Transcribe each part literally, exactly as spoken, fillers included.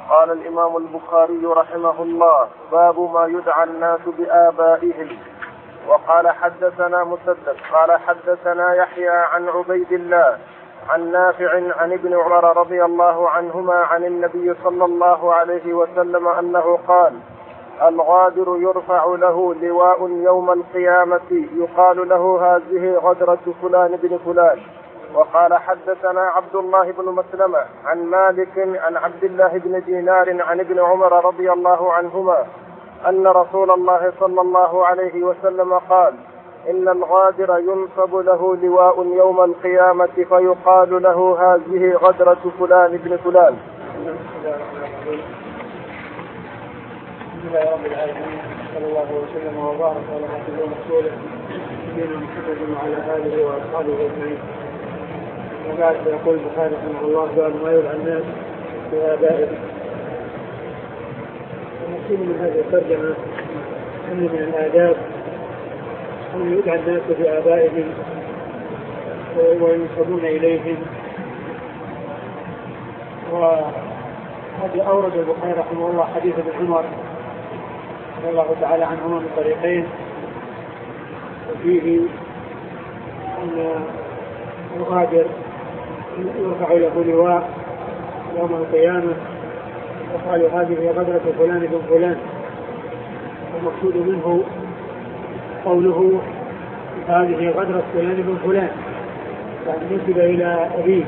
قال الإمام البخاري رحمه الله: باب ما يدعى الناس بآبائهم. وقال حدثنا مسدد قال حدثنا يحيى عن عبيد الله عن نافع عن ابن عمر رضي الله عنهما عن النبي صلى الله عليه وسلم أنه قال: الغادر يرفع له لواء يوم القيامة يقال له هذه غدرة فلان بن فلان. وقال حدثنا عبد الله بن مسلمة عن مالك عن عبد الله بن دينار عن ابن عمر رضي الله عنهما أن رسول الله صلى الله عليه وسلم قال: إن الغادر ينصب له لواء يوم القيامة فيقال له هذه غدرة فلان بن فلان. بسم الله رب العالمين، صلى الله وسلم وبارك على عبده ورسوله نبينا محمد وعلى اله واصحابه اجمعين. وبعد فيقول البخاري رحمه الله: باب ما يدعى الناس بآبائهم. ونقول من هذه الترجمه ان من الآداب ان يدعى الناس بآبائهم وينسبون اليهم. وهذا اورد البخاري رحمه الله حديث ابن عمر رضي الله تعالى عنهما من طريقين، وفيه أن الغادر يرفع له لواء يوم القيامة وقال: هذه غدرة فلان بن فلان. المقصود منه قوله: هذه غدرة فلان بن فلان، يعني نسب إلى أبيه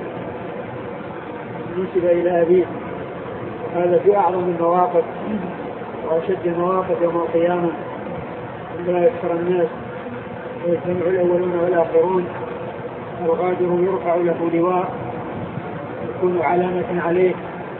نسب إلى أبيه هذا في أعظم المواقف وأشد المواقف يوم القيامة، عندما يكثر الناس ويجتمع الأولون والآخرون. الغادر يرفع له لواء يكون علامة عليه،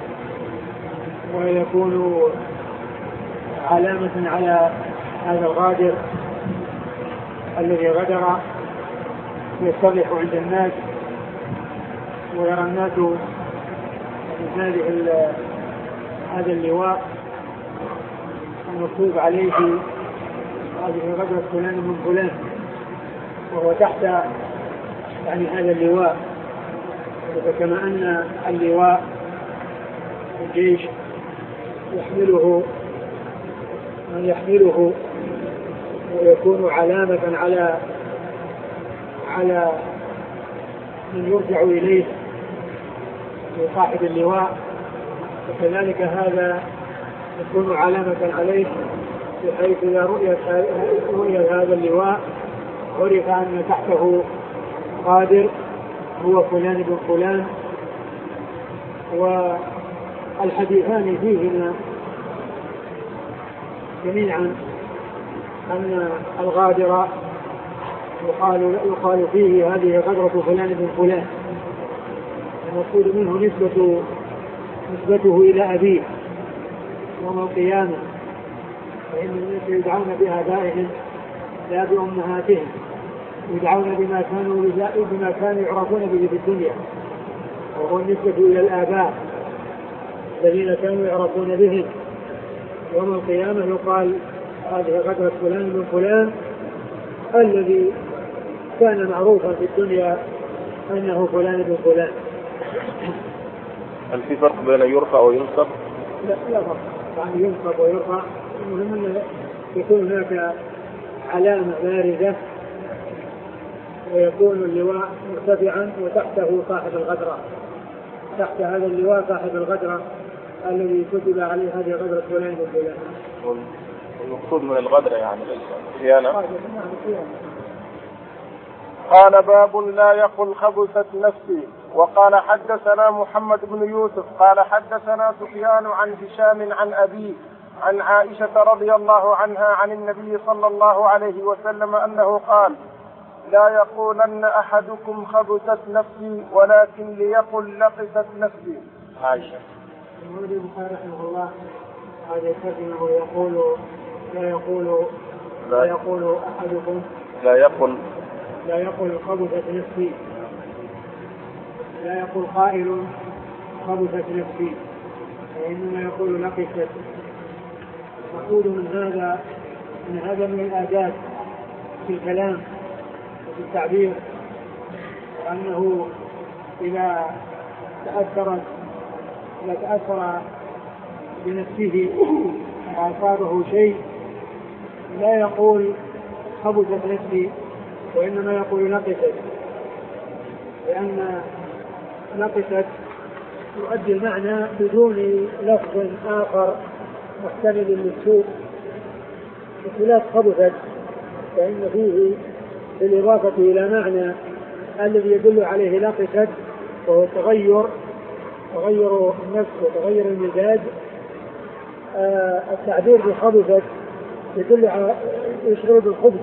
ويكون علامة على هذا الغادر الذي غدر، يصلح عند الناس ويرى الناس من هذه هذا اللواء المكتوب عليه هذه غدرة فلان من فلان، وهو تحت يعني هذا اللواء. فكما أن اللواء الجيش يحمله من يحمله ويكون علامة على على من يرجع إليه صاحب اللواء، وكذلك هذا يكون علامة عليه، بحيث إذا رؤية هذا اللواء عرف أن تحته قادر هو فلان بن فلان. والحديثان فيهما جميعا أن الغادر يقال, يقال فيه هذه غدرة فلان بن فلان، المقصود منه نسبة نسبته إلى أبيه يوم القيامة، فإن الناس يدعون بآبائهم لا بأمهاتهم، يدعون بما كانوا بما كانوا يعرفون به في الدنيا، وهو النسبة إلى الآباء الذين كانوا يعرفون بهم. يوم القيامة يقال: هذه غدرة فلان من فلان الذي كان معروفا في الدنيا أنه فلان بن فلان. هل في فرق بين يرفع وينصب؟ لا لا فرق، يعني ينصب ويرفع. المهم أن يكون هناك علامة بارزة ويكون اللواء مرتفعا وتحته صاحب الغدرة، تحت هذا اللواء صاحب الغدرة الذي كتب عليه هذه غدرة فلان بن فلان. المقصود من الغدرة يعني الخيانة. قال: باب لا يقل خبثت نفسي. وقال حدثنا محمد بن يوسف قال حدثنا سفيان عن هشام عن أبيه عن عائشة رضي الله عنها عن النبي صلى الله عليه وسلم أنه قال: لا يقولن أحدكم خبثت نفسي ولكن ليقل لقست نفسي. عائشة. المولى البخاري رحمه الله هذا الكلمة ويقول لا يقول لا يقول أحدكم لا يقل لا يقول خبثت نفسي، لا يقول قائل خبثت نفسي، وإنما يقول لقست. مقصود من هذا من هذا من الآداب في الكلام وفي التعبير، وأنه إذا تأثرت إذا تأثر بنفسه أصابه شيء لا يقول خبثت نفسي، وإنما يقول نقصت، لأن نقصت يؤدي المعنى بدون لفظ آخر محتمل للسوء، بخلاف خبثت فإن فيه بالإضافة إلى معنى الذي يدل عليه نقصت وهو تغير تغير النفس وتغير المزاج. آه التعبير بخبثت يدل على يشغل بالخبث،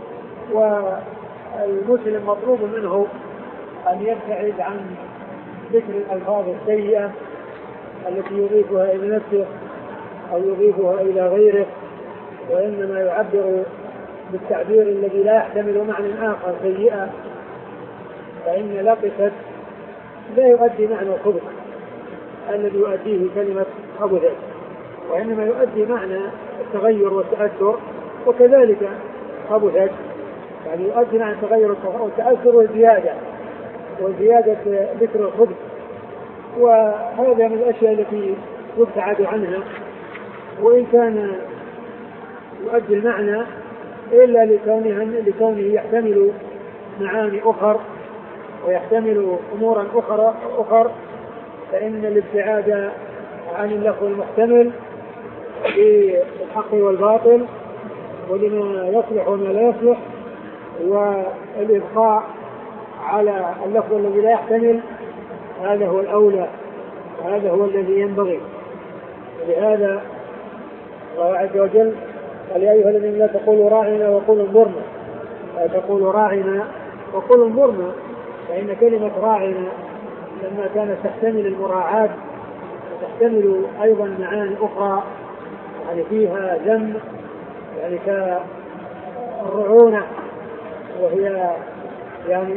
والمسلم مطلوب منه أن يبتعد عن ذكر الألفاظ السيئة التي يضيفها إلى نفسه أو يضيفها إلى غيره، وإنما يعبر بالتعبير الذي لا يحتمل معنى آخر سيئة، فإن لقست لا يؤدي معنى الخبث الذي يؤديه كلمة خبثت، وإنما يؤدي معنى التغير والتأثر، وكذلك خبثت يعني يؤدي معنى التغير والتأثر والزيادة وزيادة ذكر الخبث. وهذا من الأشياء التي يبتعد عنها، وإن كان يؤدي المعنى إلا لكونه, لكونه يحتمل معاني أخر ويحتمل أمورا أخرى أخر فإن الابتعاد عن اللفظ المحتمل للحق والباطل ولما يصلح وما لا يصلح، والإبقاء على اللفظ الذي لا يحتمل هذا هو الأولى وهذا هو الذي ينبغي. ولهذا الله عز وجل قال يا أيها الذين لا تقولوا راعنا وقولوا انظرنا، لا تقولوا راعنا وقولوا انظرنا، فإن كلمة راعنا لما كانت تحتمل المراعاة وتحتمل أيضا معاني أخرى يعني فيها ذم يعني كالرعونة وهي يعني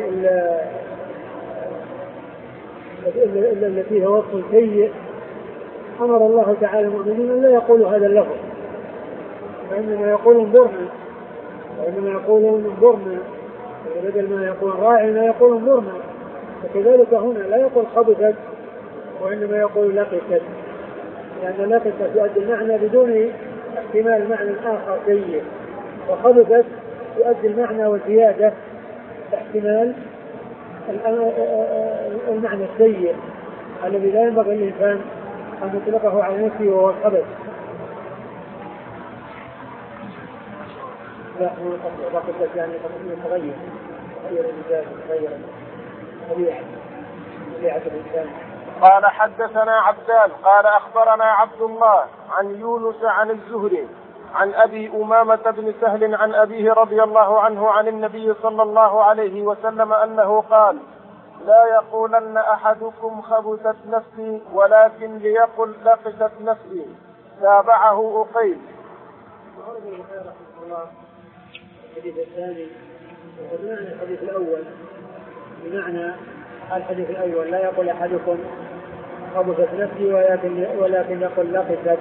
التي فيها وصف سيء، أمر الله تعالى المؤمنين أن لا يقولوا هذا اللفظ، وإنما يقول انظرنا وإنما يقول انظرنا بدل ما يقول راعنا يقول انظرنا. وكذلك هنا لا يقول خبثت وإنما يقول لقست، لأن لقست يؤدي المعنى بدون احتمال معنى آخر سيء، وخبثت يؤدي المعنى والزيادة احتمال المعنى السيء الذي لا ينبغي للإنسان أن يطلقه على نفسه وهو الخبث. لا لقست يعني يتغير تغير المزاج تغير طبيعة طبيعة الإنسان. قال حدثنا عبدان قال أخبرنا عبد الله عن يونس عن الزهري عن أبي أمامة بن سهل عن أبيه رضي الله عنه عن النبي صلى الله عليه وسلم أنه قال لا يقولن أحدكم خبثت نفسي ولكن ليقل لقست نفسي. تابعه أقيل. وعرض البخاري رحمه الله الحديث الثاني وبمعنى الحديث الأول، بمعنى الحديث الأول لا يقول أحدكم خبثت نفسي ولكن ولكن يقول لقست،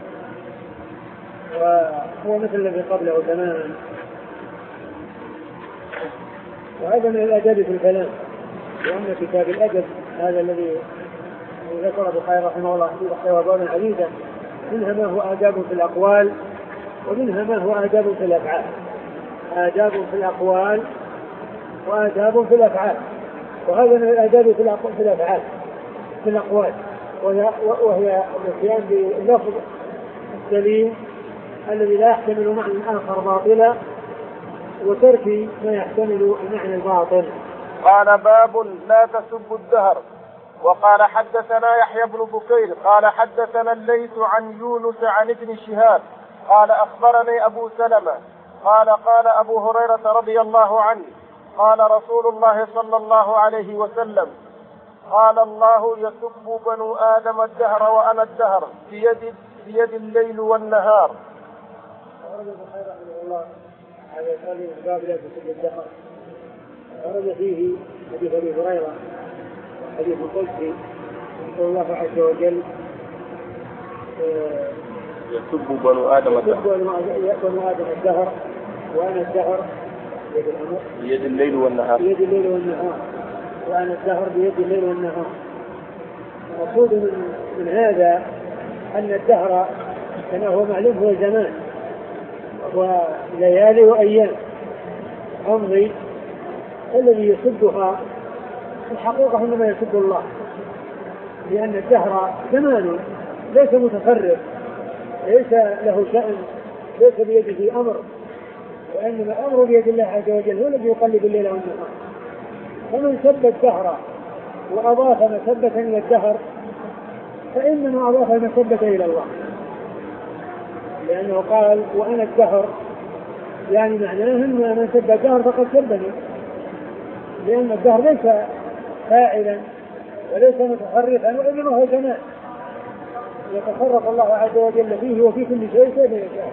وهو مثل الذي قبله تماما. وهذا من الأدب في الكلام، لأن كتاب الأدب هذا الذي ذكر البخاري رحمه الله في أبواب عديدة، منها ما هو آداب في الأقوال ومنها ما هو آداب في الأفعال، آداب في الأقوال وآداب في الأفعال، وهذا من الآداب في الأفعال في الأقوال، وهي الاتيان باللفظ السليم الذي لا يحتمل معنى آخر باطلا وترك ما يحتمل المعنى الباطل. قال باب لا تسبوا الدهر. وقال حدثنا يحيى بن بكير قال حدثنا الليث عن يونس عن ابن شهاب قال أخبرني أبو سلمة قال قال أبو هريرة رضي الله عنه قال رسول الله صلى الله عليه وسلم قال الله يسب بنو آدم الدهر وأنا الدهر بيد, بيد الليل والنهار. ورد البخاري رحمه الله هذا قال من باب لا تسب الدهر، ورد فيه حديث أبي هريرة حديث قدسي يقول الله عز وجل يسب بنو آدم الدهر وأنا الدهر بيد الأمر بيد الليل والنهار بيد الليل والنهار وأنا الدهر بيد الليل والنهار. المقصود من, من هذا أن الدهر كما هو معلوم هو زمان وليالي وأيام أمضي، الذي يسبها الحقيقة إنما يسب الله، لأن الدهر زمان ليس متفرغ، ليس له شأن، ليس بيده أمر، وإنما الأمر بيد الله عز وجل، هو الذي يقلب الليل والنهار. فمن سب الدهر وأضاف مسبة إلى الدهر فإنما أضاف المسبة إلى الله، لأنه قال وأنا الدهر، يعني معناه أن من سب الدهر فقد سبني، لأن الدهر ليس فاعلا وليس متحرفا، وإنما هو زمان يتصرف الله عز وجل فيه وفي كل شيء كيف يشاء.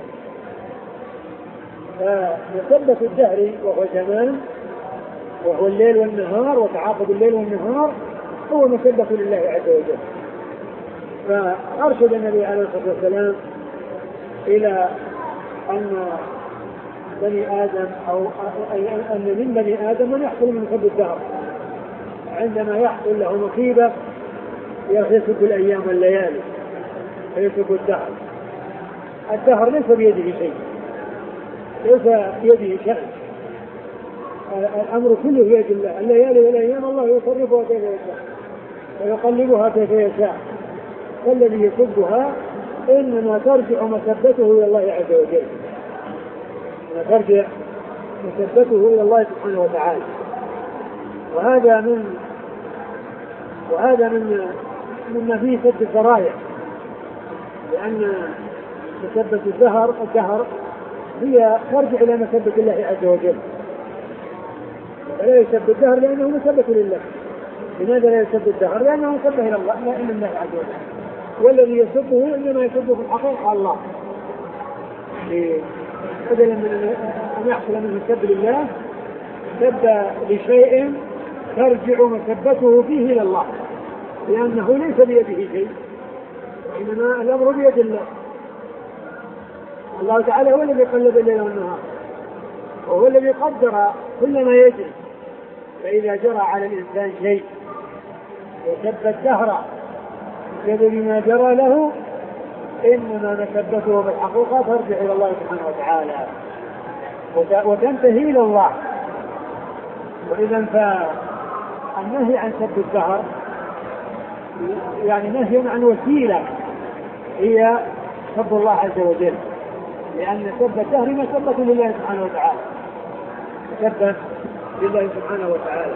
فمسبة الدهر وهو زمان وهو الليل والنهار وتعاقب الليل والنهار هو مسبة لله عز وجل. فأرشد النبي عليه الصلاة والسلام إلى أن بني آدم أو أن من بني آدم من يحصل من سب الدهر، عندما يحصل له مصيبة يسب الأيام والليالي فيسب الدهر. الدهر ليس بيده شيء، ليس بيده شأن، الأمر كله بيد الله، الليالي والأيام الله يصرفها كيف يشاء ويقلبها كيف يشاء. فالذي يسبها إنما ترجع مسبته إلى الله عز وجل، إنما ترجع مسبته إلى الله سبحانه وتعالى. وهذا من وهذا من مما فيه سد الذرائع، لأن مسبة الدهر الدهر هي ترجع إلى مسبة الله عز وجل، فلا يسب الدهر لأنه مسبة لله. لماذا لا يسب الدهر؟ لأنه مسبة إلى الله لا إلا الله عز وجل، والذي يسبه إنما يسبه في الحقيقة الله، بدلا من أن يحصل منه السب لله سب لشيء ترجع مسبته فيه إلى الله، لأنه ليس بيده شيء، إنما الأمر بيد الله. الله تعالى هو الذي قلب الليل والنهار، وهو الذي قدر كل ما يجري. فإذا جرى على الإنسان شيء وسب الدهر بسبب ما جرى له إنما مسبته بالحقيقة ترجع إلى الله سبحانه وتعالى وتنتهي إلى الله. وإذا فالنهي عن سب الدهر يعني نهي عن وسيلة هي سب الله عز وجل، لأن سب الدهر مسبة لله سبحانه وتعالى، مسبة لله سبحانه وتعالى.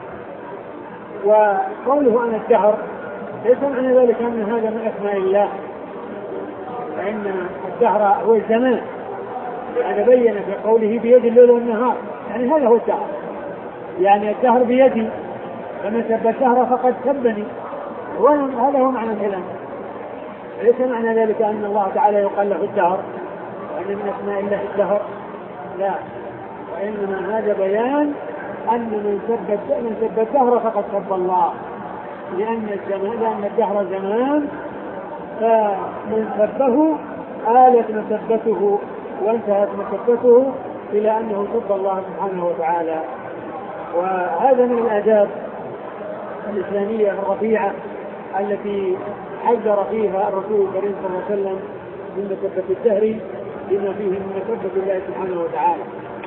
وقوله أنا الدهر ليس معنى ذلك أن هذا من أسماء الله، فإن الدهر هو الزمان، لأن بين في قوله بيد الليل والنهار، يعني هذا هو الدهر، يعني الدهر بيدي، فمن سب الدهر فقد سبني، وهذا هو معنى الكلام. ليس معنى ذلك أن الله تعالى يقال له الدهر وأن من أسماء الله الدهر، لا، وإنما هذا بيان أن من سب من سب الدهر فقد سب الله، لأن الزمان لأن الدهر زمان، فمن سبه آلت مسبته وانتهت مسبته إلى أنه سب الله سبحانه وتعالى. وهذا من الآداب الإسلامية الرفيعة التي حذر فيها الرسول الكريم صلى الله عليه وسلم من مسبة الدهر بما فيه من مسبة الله سبحانه وتعالى.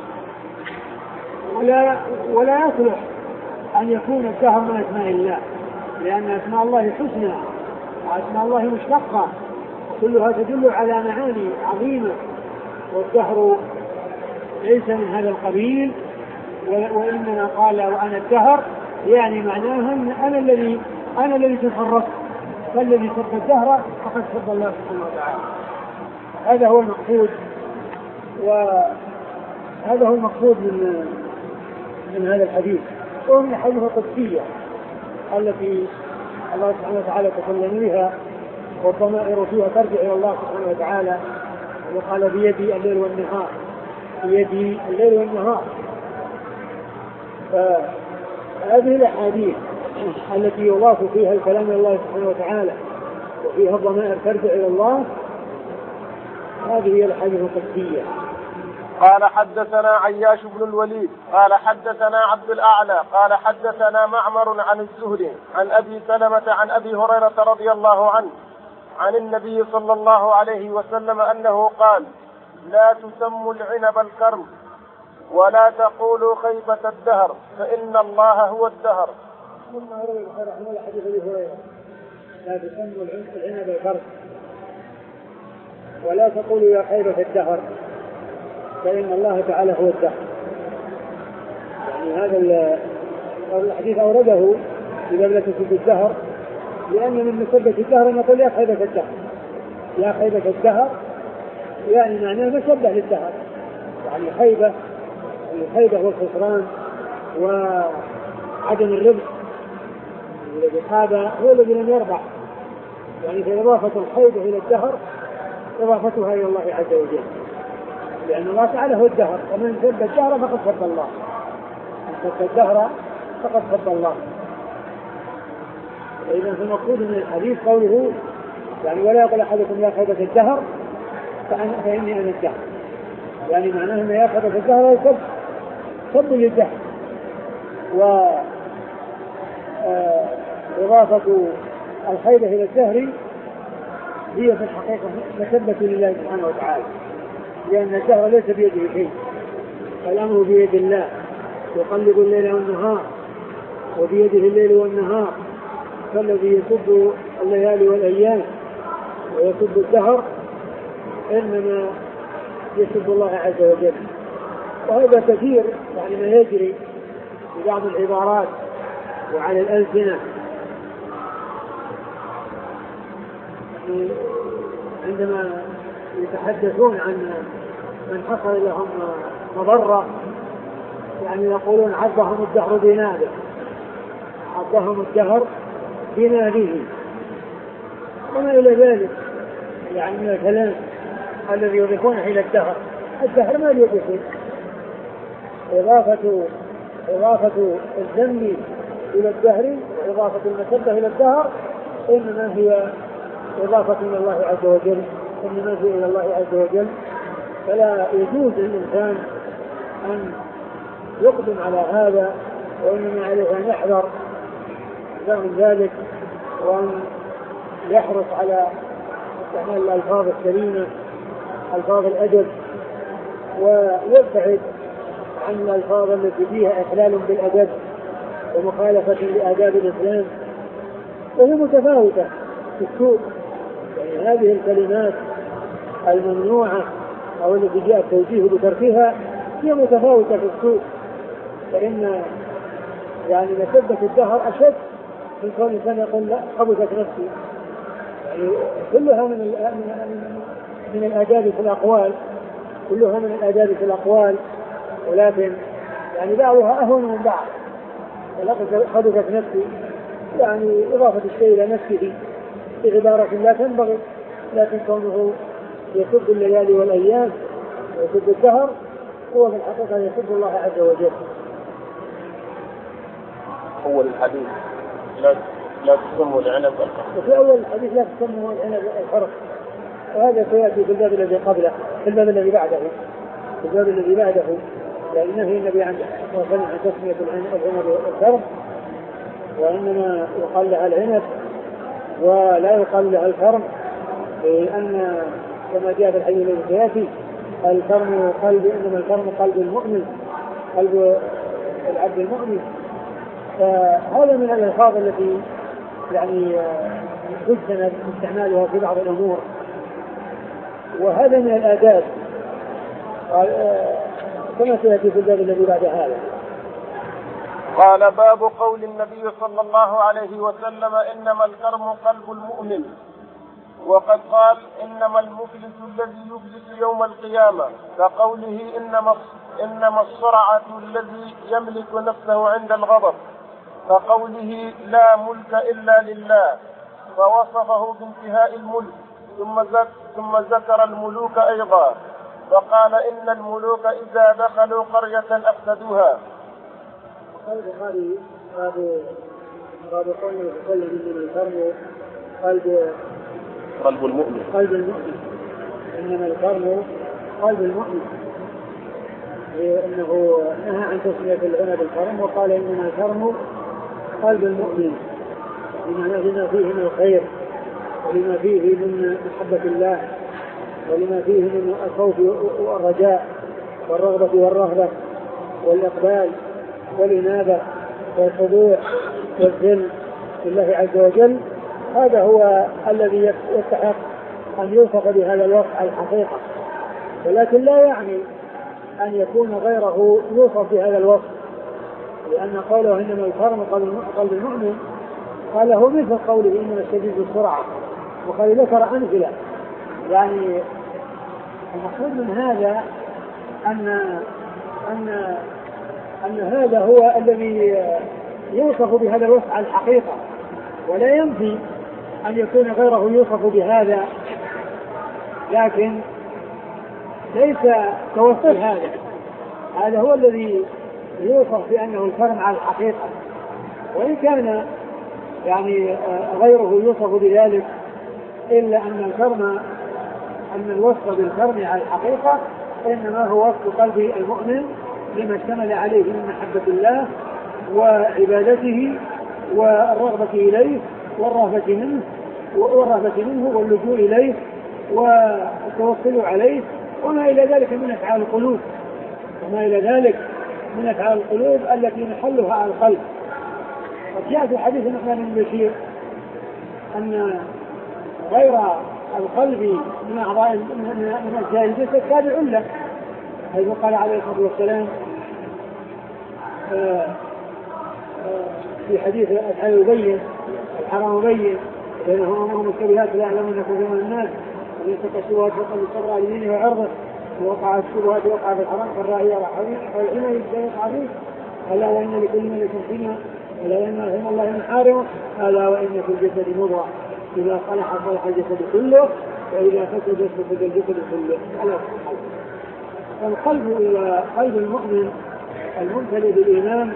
ولا ولا يصلح أن يكون الدهر من أسماء الله، لأن أسماء الله حسنى وأسماء الله مشتقة كلها تدل على معاني عظيمة، والدهر ليس من هذا القبيل، وإنما قال وأنا الدهر يعني معناها أن أنا الذي أنا الذي تصرفت، فالذي سب الدهر فقد سب الله سبحانه وتعالى. هذا هو المقصود، وهذا هو المقصود من من هذا الحديث. ومن الحديث القدسية التي الله سبحانه وتعالى تكلم بها والضمائر فيها ترجع إلى الله سبحانه وتعالى، وقال بيدي الليل والنهار، بيدي الليل والنهار. فهذه الأحاديث التي يضاف فيها الكلام إلى الله سبحانه وتعالى وفيها الضمائر ترجع إلى الله، هذه هي الأحاديث القدسية. قال حدثنا عياش بن الوليد قال حدثنا عبد الأعلى قال حدثنا معمر عن الزهري عن أبي سلمة عن أبي هريرة رضي الله عنه عن النبي صلى الله عليه وسلم أنه قال: لا تسموا العنب الكرم ولا تقولوا خيبة الدهر فإن الله هو الدهر. ثم روى البخاري رحمه الله حديث أبي هريرة: لا تسموا العنب الكرم ولا تقولوا يا خيبة الدهر فإن الله تعالى هو الدهر. يعني هذا الحديث أورده في باب لا تسبوا الدهر، لأن من مسبة الدهر نقول يا خيبة الدهر، يا خيبة الدهر، يعني معناه مسبة للدهر، يعني خيبة، الخيبة هو الخسران وعدم الربح، الذي خاب هو الذي لم يربح. يعني في إضافة الخيبة إلى الدهر إضافتها إلى الله عز وجل، لأن الله تعالى هو الدهر، ومن سب الدهر فقد سب الله، من سب الدهر فقد سب الله. إذا فالمقصود من الحديث قوله يعني ولا يقول أحدكم يا خيبة الدهر فإني أنا الدهر، يعني معناه أن يا خيبة الدهر يسب سب للدهر. وإضافة الخيبة إلى الدهر هي في الحقيقة مسبة لله سبحانه وتعالى، لأن الدهر ليس بيده شيء، الأمر بيد الله، يقلب الليل والنهار وبيده الليل والنهار، فالذي يسب الليالي والأيام ويسب الدهر إنما يسب الله عز وجل. وهذا كثير يعني ما يجري في بعض العبارات وعلى الألسنة، عندما يتحدثون عن من حصل لهم مضرة يعني يقولون عضهم الدهر بناله، عضهم الدهر بناله وما إلى ذلك يعني من الكلام الذي يضيفونه إلى الدهر. الدهر ما يضيفه، إضافة إضافة الذم إلى الدهر وإضافة المسبة إلى الدهر إنما هي إضافة إلى الله عز وجل، إنما هي إلى الله عز وجل. فلا يجوز للإنسان أن يقدم على هذا، وإنما عليه أن يحذر من ذلك وأن يحرص على استعمال الألفاظ الكريمة، ألفاظ الأدب، ويبتعد عن الألفاظ التي فيها إخلال بالأدب ومخالفة لآداب الإسلام، وهي متفاوتة في السوق. يعني هذه الكلمات الممنوعة أو التي جاء التوجيه بتركها هي متفاوتة في السوق، فإن يعني مسبة الدهر أشد من كون الإنسان يقول لا خبثت نفسي. يعني كلها من من الآداب في الأقوال، كلها من الآداب في الأقوال، ولكن يعني بعضها أهون من بعض. ولقد خبثت نفسي يعني إضافة الشيء إلى نفسه بعبارة لا تنبغي، لكن كونه يسب الليالي والأيام ويسب الدهر هو في الحقيقة يسب الله عز وجل. أول الحديث لا لا تسموا العنب الكرم، وفي أول الحديث لا تسموا العنب الكرم، وهذا سيأتي في الباب الذي قبله، في الباب الذي بعده، في الباب الذي بعده يعني نهي النبي عن عن تسمية العنب الكرم، وإنما يقال لها العنب ولا يقال لها الكرم، لأن كما جاء في الحديث الذي سيأتي الكرم قلب، إنما الكرم قلب المؤمن، قلب العبد المؤمن. فهذا من الألفاظ التي يعني يجتنب استعمالها في بعض الأمور، وهذا من الآداب كما سيأتي في الباب الذي بعد هذا. قال: باب قول النبي صلى الله عليه وسلم: إنما الكرم قلب المؤمن. وقد قال: إنما المفلس الذي يفلس يوم القيامة، كقوله: إنما إنما الصرعة الذي يملك نفسه عند الغضب، كقوله: لا ملك إلا لله، فوصفه بانتهاء الملك، ثم ذكر, ثم ذكر الملوك أيضا، فقال: إن الملوك إذا دخلوا قرية أفسدوها. قال البخاري: باب باب قوله صلى الله عليه وسلم: قلب قلب المؤمن قلب المؤمن إنما الكرم قلب المؤمن، لأنه نهى عن تسمية العنب الكرم وقال: إنما الكرم قلب المؤمن، بمعنى بما فيه من الخير ولما فيه من محبة الله، ولما فيه من الخوف والرجاء والرغبة والرهبة والإقبال والإنابة والخضوع والذل لله عز وجل. هذا هو الذي يستحق أن يوصف بهذا الوصف على الحقيقة، ولكن لا يعني أن يكون غيره يوصف بهذا الوصف، لأن قوله إنما الكرم قلب المؤمن قال هو مثل قوله إنما الشديد السرعة، وقد ذكر أمثلة. يعني المقصود من هذا أن أن أن هذا هو الذي يوصف بهذا الوصف على الحقيقة، ولا ينفي أن يكون غيره يوصف بهذا، لكن ليس كوصف هذا. هذا هو الذي يوصف بأنه الكرم على الحقيقة، وإن كان يعني غيره يوصف بذلك، إلا أن الكرم أن الوصف بالكرم على الحقيقة إنما هو وصف قلب المؤمن لما اشتمل عليه من محبة الله وعبادته والرغبة إليه والرهبة منه والرهبة منه واللجوء إليه والتوكل عليه، وما إلى ذلك من أفعال القلوب وما إلى ذلك من أفعال القلوب التي محلها على القلب. وجاء في حديث النعمان بن بشير أن غير القلب من أعضاء من أجزاء الجسد تابع له، حيث قال عليه الصلاة والسلام في حديث الحلال يبين الحرام يبين بينهما أمور مشتبهات لا يعلمون كثير من الناس، ومن اتقى الشبهات فقد استبرأ على دينه وعرضه، ووقع الشبهات وقع في الحرام فالراعي يرى والحمى يجتهد عظيم. ألا وإن لكل ملك حمى، ألا وإن رحم الله محارمه، ألا وإن في الجسد مضغة إذا صلح صلح الجسد كله وإذا فسد فسد الجسد كله. فالقلب قلب المؤمن الممتلئ بالإيمان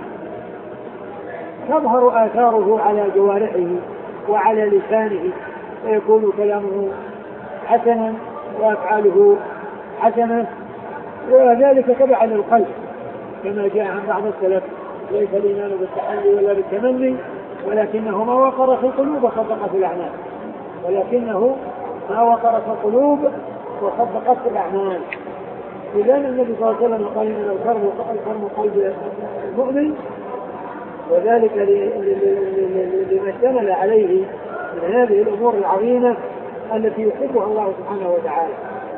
تظهر آثاره على جوارحه وعلى لسانه، فيكون كلامه حسنا وأفعاله حسنة، وذلك تبع للقلب كما جاء عن بعض السلف: ليس الإيمان بالتحلي ولا بالتمني ولكنه ما وقر في القلوب وصدقت الأعمال، ولكنه ما وقر في القلوب وصدقت الأعمال. إذن النبي صلى الله عليه وسلم قال إن الكرم قلب المؤمن، وذلك لما اشتمل عليه من هذه الأمور العظيمة التي يحبها الله سبحانه وتعالى.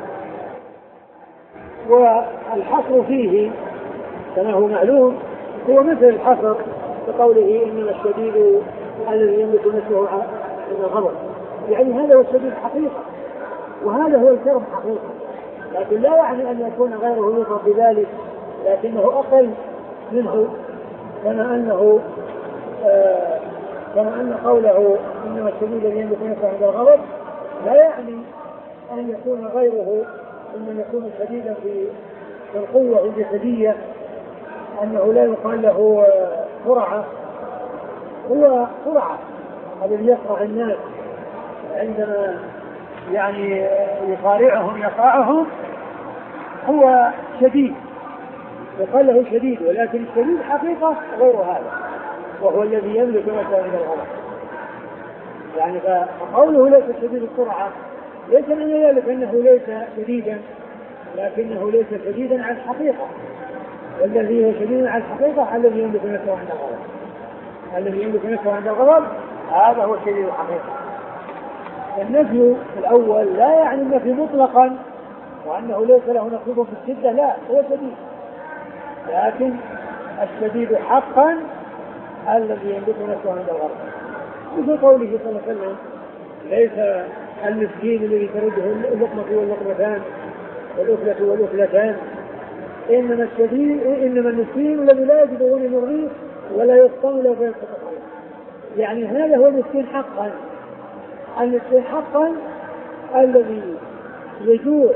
والحصر فيه كما هو معلوم هو مثل الحصر بقوله إنما الشديد الذي يملك نفسه عند الغضب، يعني هذا هو الشديد حقيقة، وهذا هو الكرم حقيقة، لكن لا يعني أن يكون غيره يوصف بذلك لكنه أقل منه، كما أنه آه كما أن قوله إنما الشديد الذي يملك نفسه عند الغضب لا يعني أن يكون غيره إنما يكون شديدا في القوة الجسدية، أنه لا يقال له سرعة. هو سرعة الذي يسرع الناس عندما يعني يصارعهم يصرعهم هو شديد، يقال له شديد، ولكن الشديد حقيقة غير هذا، وهو الذي يملك نفسه من الغضب. يعني فقوله ليس شديد السرعة ليس من ذلك أنه ليس شديدا، لكنه ليس شديدا على الحقيقة، والذي هو شديد على الحقيقة الذي يملك نفسه عند الغضب. الذي يملك نفسه عند الغضب هذا هو شديد الحقيقة. النفي الأول لا يعني النفي مطلقا وأنه ليس له نصيب في الشدة، لا، هو شديد، لكن الشديد حقا الذي يملك نفسه عند الغضب. مثل قوله صلى الله عليه وسلم: ليس المسكين الذي ترده اللقمة واللقمتان والأكلة والأكلتان، إنما الشديد إنما المسكين الذي لا يجد غنى يرضيه ولا يفطن له فيسقط عليه. يعني هذا هو المسكين حقا. المسكين حقا الذي يجوع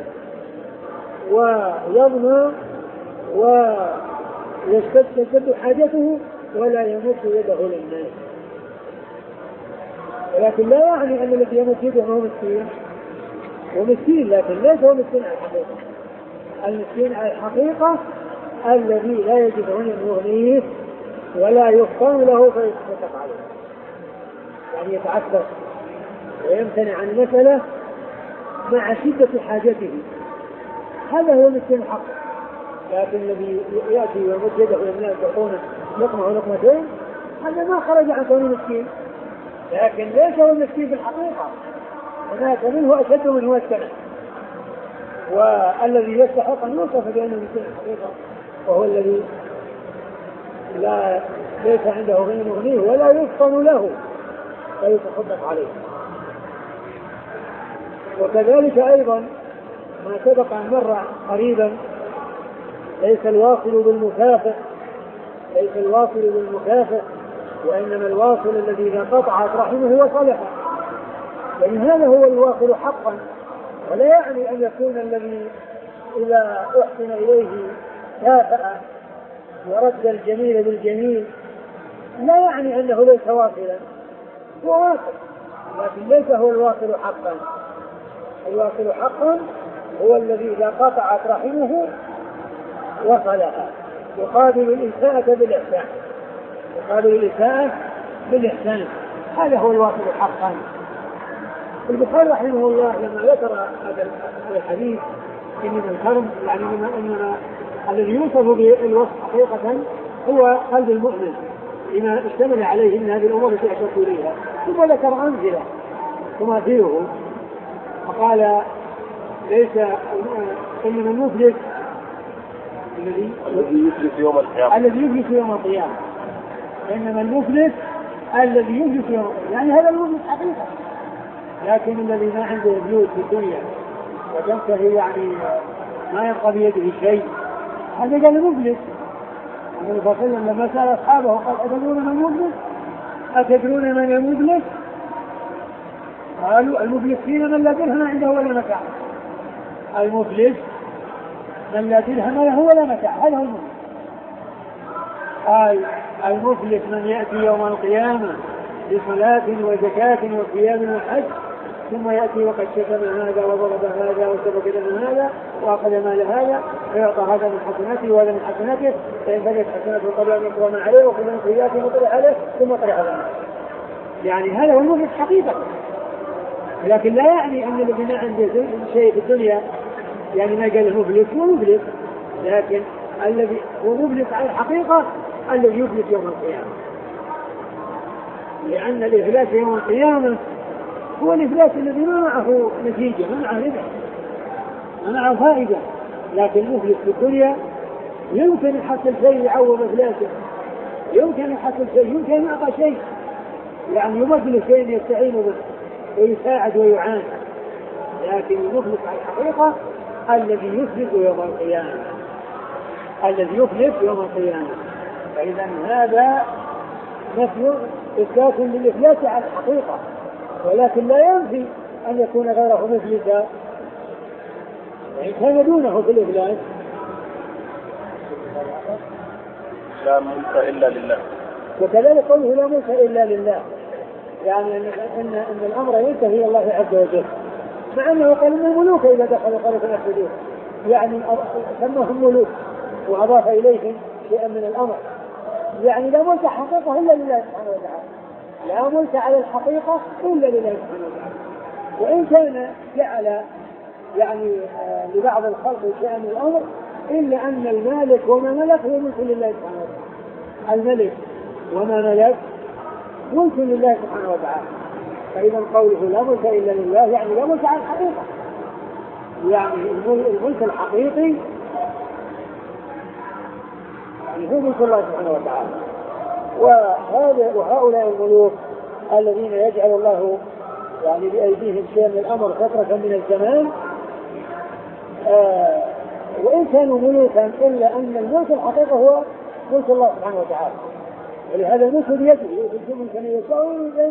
ويظمأ ويشتد حاجته ولا يمد يده للناس. ولكن لا يعني أن الذي يمد يده هو مسكين، هو مسكين لكن ليس هو مسكين على الحقيقة. المسكين على الحقيقة الذي لا يجد غنى يغنيه ولا يفطن له فيسقط عليه، يعني يتعثر ويمتنع عن المسألة مع شدة حاجته، هذا هو المسكين الحق. لكن الذي يأتي ويمد يده إلى الناس يعطونه لقمة ولقمتين هذا ما خرج عن كونه مسكين، لكن ليس هو المسكين في الحقيقة، هناك منه أشد من هو السنة. والذي يستحق أن يوصف بأنه مسكين الحقيقة وهو الذي لا ليس عنده غنى يغنيه ولا يفطن له فيتصدق عليه. وكذلك أيضا ما سبق أن مر قريبا ليس الواصل بالمكافئ ليس الواصل بالمكافئ وإنما الواصل الذي إذا قطعت رحمه وصلح، لأن هذا هو الواصل حقا. ولا يعني أن يكون الذي إذا أحسن إليه كافأ ورد الجميل بالجميل، لا يعني أنه ليس واصلا، هو واصل لكن ليس هو الواصل حقا. الواصل حقا هو الذي إذا قطعت رحمه وصلها، يقابل الإساءة بالإحسان يقابل الإساءة بالإحسان هذا هو الواصل حقا. البخاري رحمه الله لما ذكر هذا الحديث إنما الكرم يعني إنما الذي يوصف بالوصف حقيقة هو قلب المؤمن لما اشتمل عليه من هذه الأمور التي أشرت إليها، ثم ذكر أمثلة ثم فيه فقال ليس إنما المفلس الذي يفلس يوم القيامة الذي يفلس يوم القيامة إنما المفلس الذي يفلس يوم القيامة، يعني هذا المفلس حقيقة. لكن الذي ما عنده بيوت في الدنيا وتنتهي يعني ما يبقى بيده شيء هذا قال مفلس. النبي صلى الله عليه وسلم لما سأل أصحابه قال أتدرون من المفلس؟ أتدرون من المفلس؟ قالوا المفلس فينا من لا درهم عنده ولا متاع. المفلس من لا درهم له ولا متاع، هذا هو المفلس. قال المفلس من يأتي يوم القيامة بصلاة وزكاة وصيام وحج ثم يأتي وقد شتم هذا وضرب هذا وسبق دم هذا وأخذ مال هذا فيعطى هذا من حسناته وهذا من حسناته، فإن بدت حسناته قبل أن يقضى ما عليه وكل من سيئاته مطرح عليه ثم طرح عليه. يعني هذا هو المفلس حقيقة. لكن لا يعني أن الذي ما عنده شيء في الدنيا يعني ما قال المفلس هو مفلس، لكن الذي هو مفلس على الحقيقة الذي يفلس يوم القيامة، لأن الإفلاس يوم القيامة هو الإفلاس الذي ما معه نتيجة ما معه ربح ما معه فائدة. لكن المفلس في الدنيا يمكن يحصل شيء يعوض إفلاسه، يمكن يحصل شيء، يمكن يعطى شيء يعني يمثل شيء يستعين به ويساعد ويعان. لكن المفلس على الحقيقة الذي يفلس يوم القيامة الذي يفلس يوم القيامة. فإذا هذا نفي إثبات للإفلاس على الحقيقة، ولكن لا ينفي أن يكون غيره مفلسا وإن كان دونه في الإفلاس. لا ملك إلا لله. وكذلك قوله لا ملك إلا لله، يعني أن, إن, إن الأمر ينتهي إلى الله عز وجل، مع أنه قال إن الملوك إذا دخلوا قرية يأخذون، يعني سمهم ملوك وأضاف إليهم شيئا من الأمر، يعني لا ملك حقيقة إلا لله سبحانه وتعالى، لا ملك على الحقيقة إلا لله سبحانه وتعالى. وإن كان جعل يعني آه لبعض الخلق شيئا من الأمر إلا أن المالك وما ملك هو ملك لله سبحانه وتعالى. الملك وما ملك ملك لله سبحانه وتعالى. فإذا قوله لا ملك إلا لله يعني لا ملك على الحقيقة، يعني الملك الحقيقي يعني هو ملك الله سبحانه وتعالى. وهذا وهؤلاء الملوك الذين يجعل الله يعني بأيديهم شيئا من الأمر فترة من الزمان آه وإن كانوا ملوكا إلا أن الملك الحقيقة هو ملك الله سبحانه وتعالى. ولهذا الملك بيده يؤتي من يشاء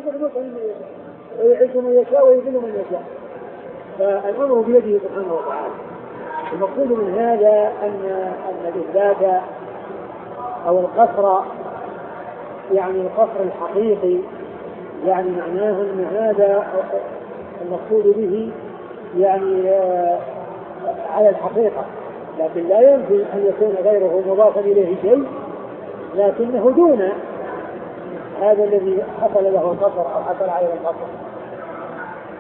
ويعز من يشاء ويذل من يشاء، فالأمر بيده سبحانه وتعالى. المقصود من هذا أن أن الإثبات أو القصر يعني القصر الحقيقي يعني معناه أن هذا المقصود به يعني على الحقيقة، لكن لا ينفي أن يكون غيره مضافا إليه شيء لكنه دون هذا الذي حصل له القصر أو حصل عليه القصر.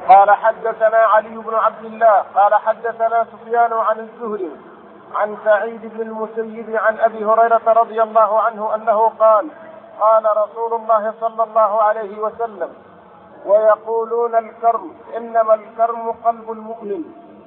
قال حدثنا علي بن عبد الله قال حدثنا سفيان عن الزهري عن سعيد بن المسيب عن أبي هريرة رضي الله عنه أنه قال قال رسول الله صلى الله عليه وسلم ويقولون الكرم إنما الكرم قلب المؤمن.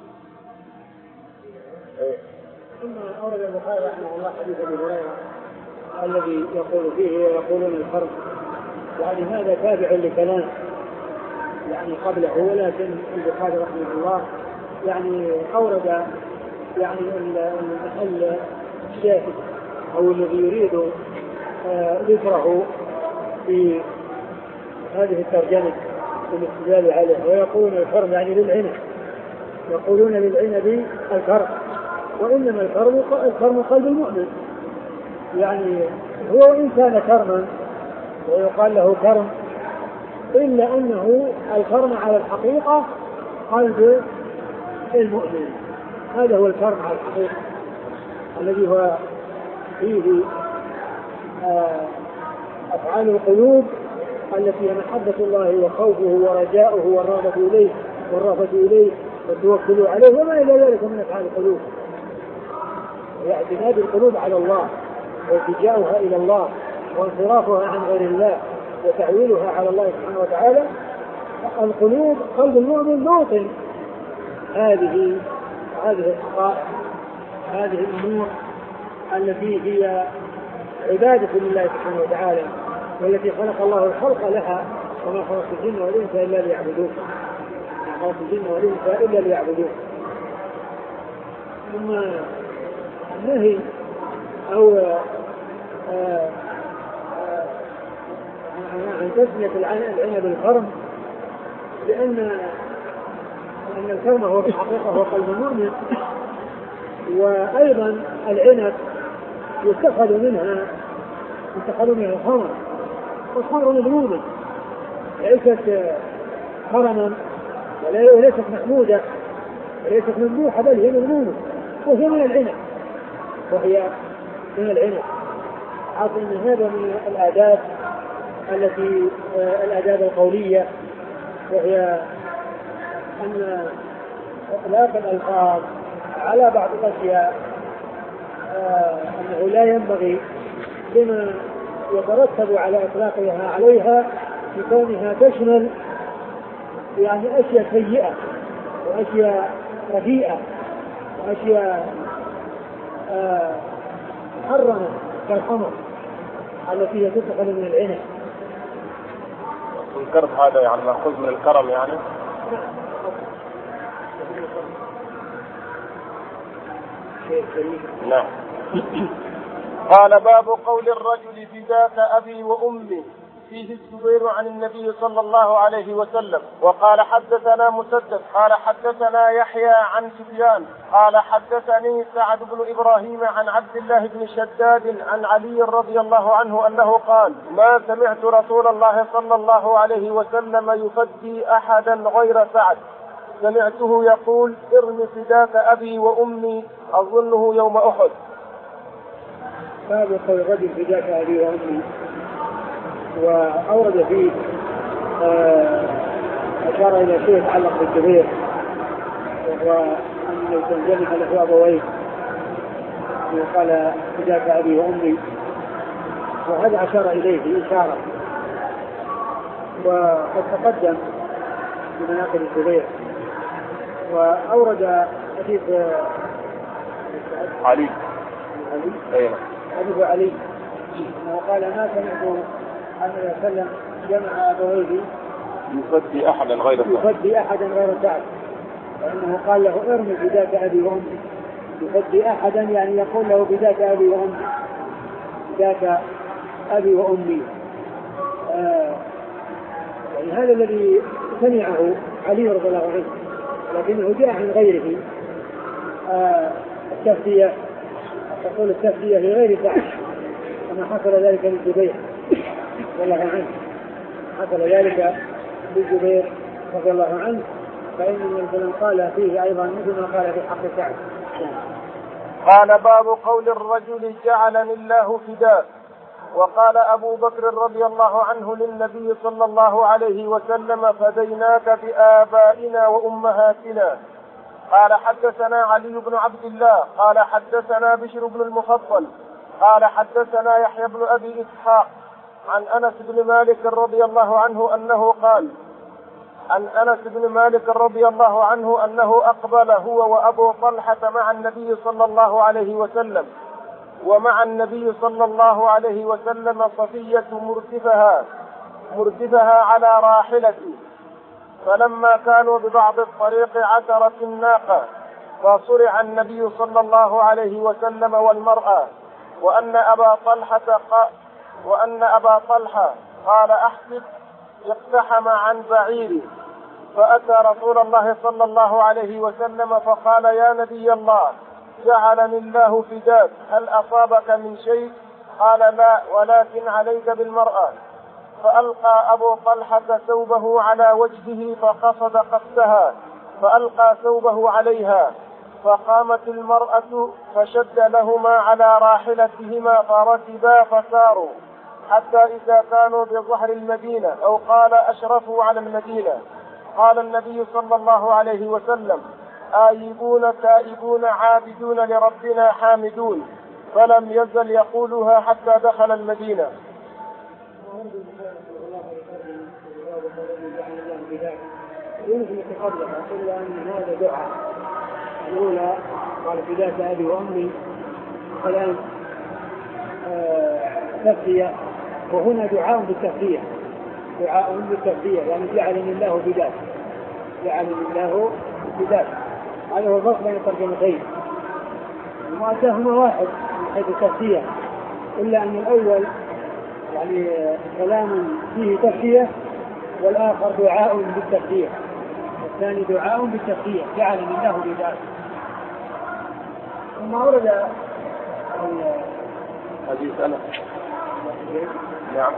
ثم أورد البخاري رحمه الله حديث أبي هريرة الذي يقول فيه ويقولون الكرم، يعني هذا تابع لكلام يعني قبله، ولكن البخاري رحمه الله يعني أورد يعني المحل الشاهد أو الذي يريد ذكره في هذه الترجمة بالاستدلال عليه. ويقولون الكرم يعني للعنب، يقولون للعنب الكرم، وإنما الكرم الكرم قلب المؤمن. يعني هو إن كان كرما ويقال له كرم، إلا أنه الكرم على الحقيقة قلب المؤمن، هذا هو الكرم على الحقيقة الذي هو فيه أفعال القلوب التي هي محبة الله وخوفه ورجاؤه والرغبة إليه والرغبة إليه والتوكل عليه وما إلى ذلك من أفعال القلوب، واعتماد القلوب على الله والتجاؤها إلى الله وانصرافها عن غير الله وتعويلها على الله سبحانه وتعالى. القلوب قلب المؤمن موطن هذه هذه الحقائق، هذه الأمور التي هي عبادة لله سبحانه وتعالى، والتي خلق الله الخلق لها، وما خلق الجن والإنس إلا ليعبدون، ما خلق الجن والإنس إلا ليعبدون. ثم النهي أو آه آه عن تسمية العنب الكرم، لأن أن الكرم هو في الحقيقة هو قلب المؤمن. وأيضا العنب يتخذ منها يتخذ منها الخمر، والخمر مذمومة ليست حرما وليست محمودة وليست ممدوحة، بل هي مذمومة، وهي من العنب وهي من العنب عارف أن هذا من الآداب التي الآداب القولية، وهي أن إطلاق الألفاظ على بعض الأشياء أنه لا ينبغي بما يترتب على إطلاقها عليها بكونها تشمل يعني أشياء سيئة وأشياء رديئة وأشياء محرمة كالخمر التي هي تتخذ من العنب. الكرم هذا يعني مأخوذ من الكرم يعني؟ نعم. قال باب قول الرجل فداك أبي وأمي، فيه الزبير عن النبي صلى الله عليه وسلم. وقال حدثنا مسدد قال حدثنا يحيى عن سفيان قال حدثني سعد بن إبراهيم عن عبد الله بن شداد عن علي رضي الله عنه أنه قال ما سمعت رسول الله صلى الله عليه وسلم يفدي أحدا غير سعد، سمعته يقول ارم فداك أبي وأمي، أظنه يوم أحد. باب قول الرجل فداك أبي وأمي، وأورد فيه أشار إلى شيء يتعلق بالكبير، وهو أن تنجمع له أبويه، وقال فداك أبي وأمي، وهذا أشار إليه إشارة، وقد تقدم في مناقب الكبير. وأورد حديث علي علي أيوة حديث علي وقال ما سمعت أن وسلم جمع أبويه يفدي أحدا غير سعد يفدي أحدا غير سعد، وإنه قال له ارمي فداك أبي وأمي، يفدي أحدا يعني يقول له فداك أبي وأمي، فداك أبي وأمي. آه يعني هذا الذي سمعه علي رضي الله عنه، لكنه جاء عن غيره آه التفدية، تقول التفدية لغير سعد، كما حصل ذلك للزبير رضي الله عنه، حصل ذلك للزبير رضي الله عنه، فإن من قال فيه أيضا مثل ما قال في حق سعد. قال باب قول الرجل جعلني الله فداك، وقال أبو بكر رضي الله عنه للنبي صلى الله عليه وسلم: فديناك بآبائنا وأمهاتنا. قال: حدثنا علي بن عبد الله قال: حدثنا بشر بن المفضل قال: حدثنا يحيى بن أبي إسحاق عن أنس بن مالك رضي الله عنه أنه قال عن أنس بن مالك رضي الله عنه أنه أقبل هو وأبو طلحة مع النبي صلى الله عليه وسلم، ومع النبي صلى الله عليه وسلم صفية مردفها مردفها على راحلته، فلما كانوا ببعض الطريق عثرت الناقة، فصرع النبي صلى الله عليه وسلم والمرأة، وأن أبا طلحة قال وأن أبا طلحة قال: أحسب اقتحم عن بعيري، فأتى رسول الله صلى الله عليه وسلم فقال: يا نبي الله، جعلني الله فداك، هل أصابك من شيء؟ قال: لا، ولكن عليك بالمرأة. فألقى أبو طلحة ثوبه على وجهه فقصد قصدها، فألقى ثوبه عليها، فقامت المرأة فشد لهما على راحلتهما فركبا فساروا حتى إذا كانوا بظهر المدينة أو قال أشرفوا على المدينة. قال النبي صلى الله عليه وسلم: آيبون تائبون عابدون لربنا حامدون، فلم يزل يقولها حتى دخل المدينة. يمكن قبلها إلا أن هذا دعاء. الأولى قال: فداك أبي وأمي، الآن تفدية، وهنا دعاء بالتفدية، دعاء بالتفدية يعني جعلني الله فداك، جعلني الله فداك. هذا هو الفرق بين الترجمتين، ومؤداهما واحد من حيث التفدية، إلا أن الأول يعني كلام فيه تفدية، والآخر دعاء بالتفدية، الثاني دعاء بالتفدية، جعلني الله فداك. ثم ورد حديث أنس نعم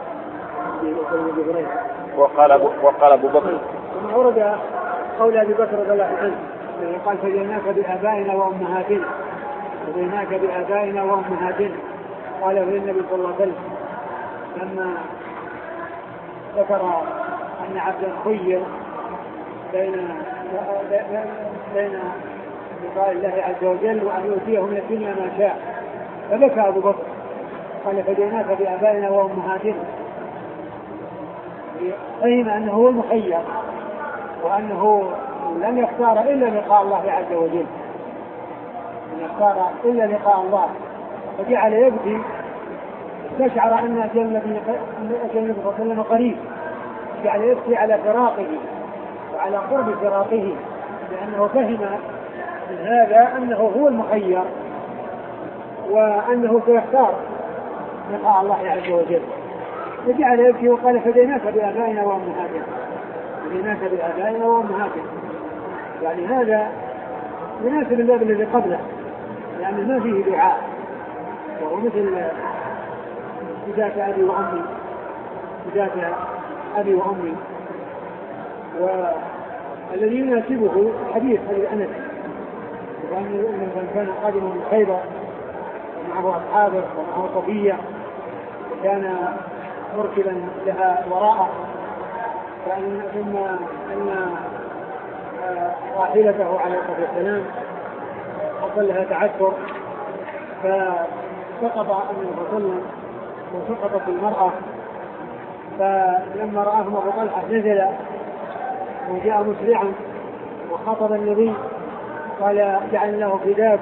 وقال وقال أبو بكر. ثم ورد قول أبي بكر رضي الله عنه قال: فديناك بآبائنا وأمهاتنا، فديناك بآبائنا وأمهاتنا. قال في النبي صلى الله عليه وسلم لما ذكر أن عبدا خير بين بين لقاء الله عز وجل وأن يؤتيه من الدنيا ما شاء، فبكى أبو بكر قال: فديناك بآبائنا وأمهاتنا، فهم أنه هو المخير، وأنه لم يختار إلا لقاء الله عز وجل، لم يختار إلا لقاء الله، فجعل يبكي، استشعر أن أجل النبي صلى الله عليه وسلم قريب، جعل يبكي على فراقه وعلى قرب فراقه، لأنه فهم من هذا أنه هو المخير، وأنه سيختار لقاء الله عز وجل، فجعل يبكي وقال: فديناك بآبائنا وأمهاتنا، فديناك بآبائنا وأمهاتنا. يعني هذا يناسب الباب الذي قبله، لأنه ما فيه دعاء، وهو مثل فداك أبي وأمي، فداك أبي وأمي. والذي يناسبه حديث حديث أنس، وأن كان قادما من خيبر ومعه أصحابه ومعه صفية، وكان مركبا لها وراءه، فإن ثم أن راحلته عليه الصلاة والسلام حصل لها تعثر، فسقط النبي صلى الله عليه وسلم وسقطت المرأة، فلما رآهم أبو طلحة نزل وجاء مسرعا وخاطب النبي قال: جعل الله فداك.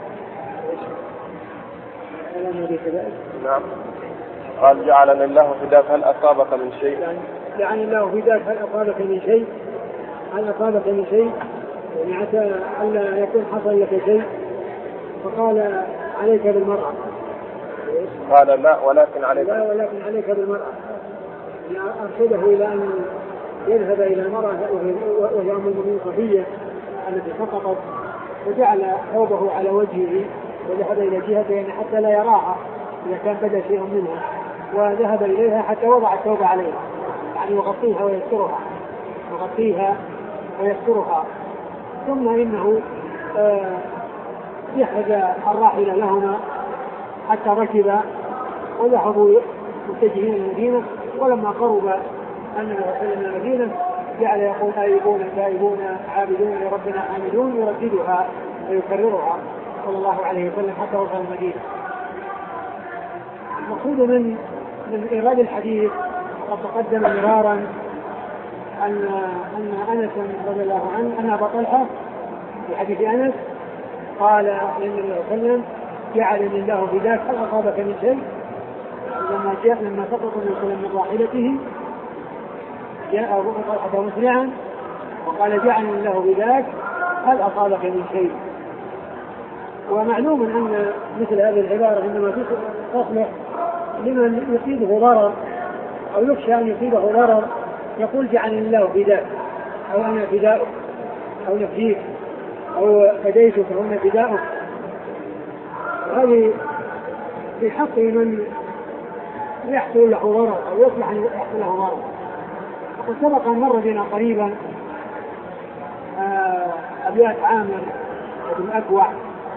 نعم. قال: جعلني الله فداك، هل أصابك من شيء؟ جعلني الله فداك، هل أصابك من شيء؟ هل أصابك من شيء؟ يعني عسى ألا يكون حصل لك شيء. فقال: عليك بالمرأة. قال: لا، ولكن عليك لا ولكن عليك بالمرأة. يعني أرشده إلى أن يذهب إلى المرأة وهي أم المؤمنين صفية التي سقطت، وجعل ثوبه على وجهه وذهب إلى جهته يعني حتى لا يراها إذا كان بدا شيء منها، وذهب إليها حتى وضع الثوب عليها، يعني يغطيها ويسترها يغطيها ويسترها ثم إنه آه يحرج الراحلة لهما حتى ركب وذهبوا متجهين المدينة. ولما قرب النبي صلى الله عليه وسلم المدينة جعل يقول آيبون تائبون عابدون لربنا حامدون يرددها ويكررها صلى الله عليه وسلم حتى وصل المدينة. المقصود من من إيراد الحديث وقد تقدم مرارا أن أن أنس رضي الله عنه أن أبا طلحة في حديث أنس قال للنبي صلى الله عليه وسلم جعلني الله بذاك هل أصابك من شيء؟ لما جاء لما سقط النبي صلى الله عليه وسلم من راحلته جاء أبو طلحة مسرعا وقال جعلني الله بذاك هل أصابك من شيء؟ ومعلوم أن مثل هذه العبارة إنما تصلح لمن يصيبه ضرر أو يخشى أن يصيبه ضرر يقول جعلني الله بذاك أو أنا فداؤك أو نفديك أو فديتك أو أنا فداؤك. هذه في حق من يحصل له ضرر أو يصلح أن يحصل له ضرر. وقد سبق أن مر بنا قريبا أبيات عامر بن أكوع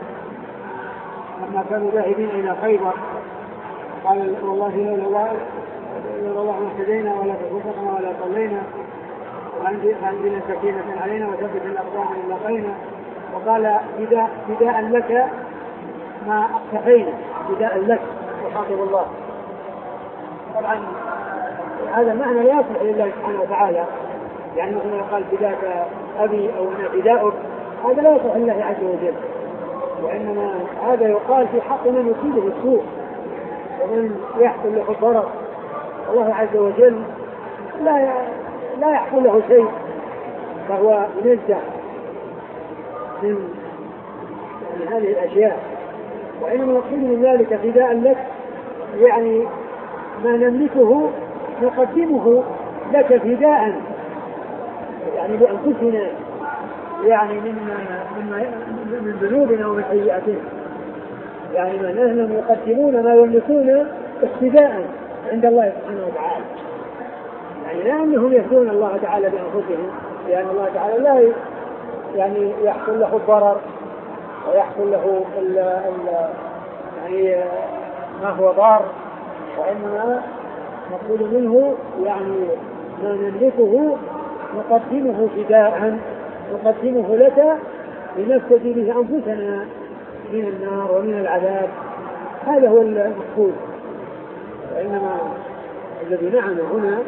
لما كانوا ذاهبين إلى خيبر قال والله لولا الله لولا الله ما اهتدينا ولا تصدقنا ولا صلينا وأنزلنا سكينة علينا وثبت الأقدام إن لقينا. وقال بداء بداء لك ما اقتفينا بداء لك وخاطب الله. طبعا هذا معنى لا يصلح لله سبحانه وتعالى، يعني مثلا قال بداك أبي أو أنا بداؤك هذا لا يصلح لله عز وجل، وإنما هذا يقال في حق من يصيبه السوء ومن يحصل له الضرر. الله عز وجل لا لا يحصل له شيء فهو منزه من هذه الأشياء، وإنما نقصد من ذلك فداء لك يعني ما نملكه نقدمه لك فداء يعني لأنفسنا يعني من من ذنوبنا ومن سيئاتنا، يعني ما نحن يقدمون ما يملكون اقتداء عند الله سبحانه وتعالى، يعني لا أنهم يهدون الله تعالى بأنفسهم، لأن الله تعالى لا يعني يحصل له الضرر ويحصل له ال ال يعني ما هو ضار، وإنما نقول منه يعني ما نملكه نقدمه فداء نقدمه لك لنفتدي به أنفسنا من النار ومن العذاب. هذا هو المقصود. وإنما الذي نعنى هنا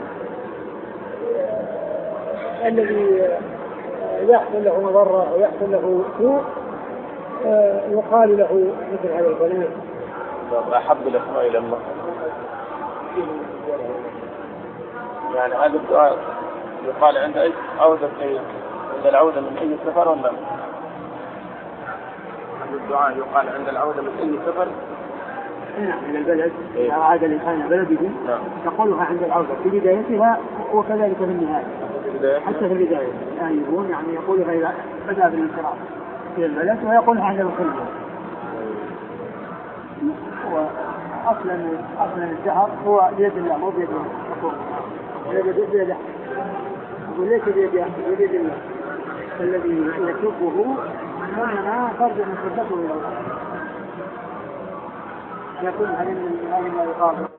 الذي يحصل له مضرة أو يحصل له سوء يقال له مثل هذا الكلام. أحب الأسماء إلى الله، يعني هذا الدعاء يقال عند أي عودة عند العودة من أي سفر ولا هذا الدعاء يقال عند العودة من أي سفر؟ نعم من البلد إذا عاد الإنسان بلده يقولها عند العودة في بدايتها وكذلك في النهاية حتى في البداية يقول يعني يقولها إذا بدأ بالانصراف في البلد ويقولها عند الخروج. وأصلا أصلا الدهر هو بيد الله مو بيد الله، بيد بيده وليس بيد بيد الله الذي يكفه إنما فرض من صدقه إلى الله. يكون هذا من هذا ما يقابل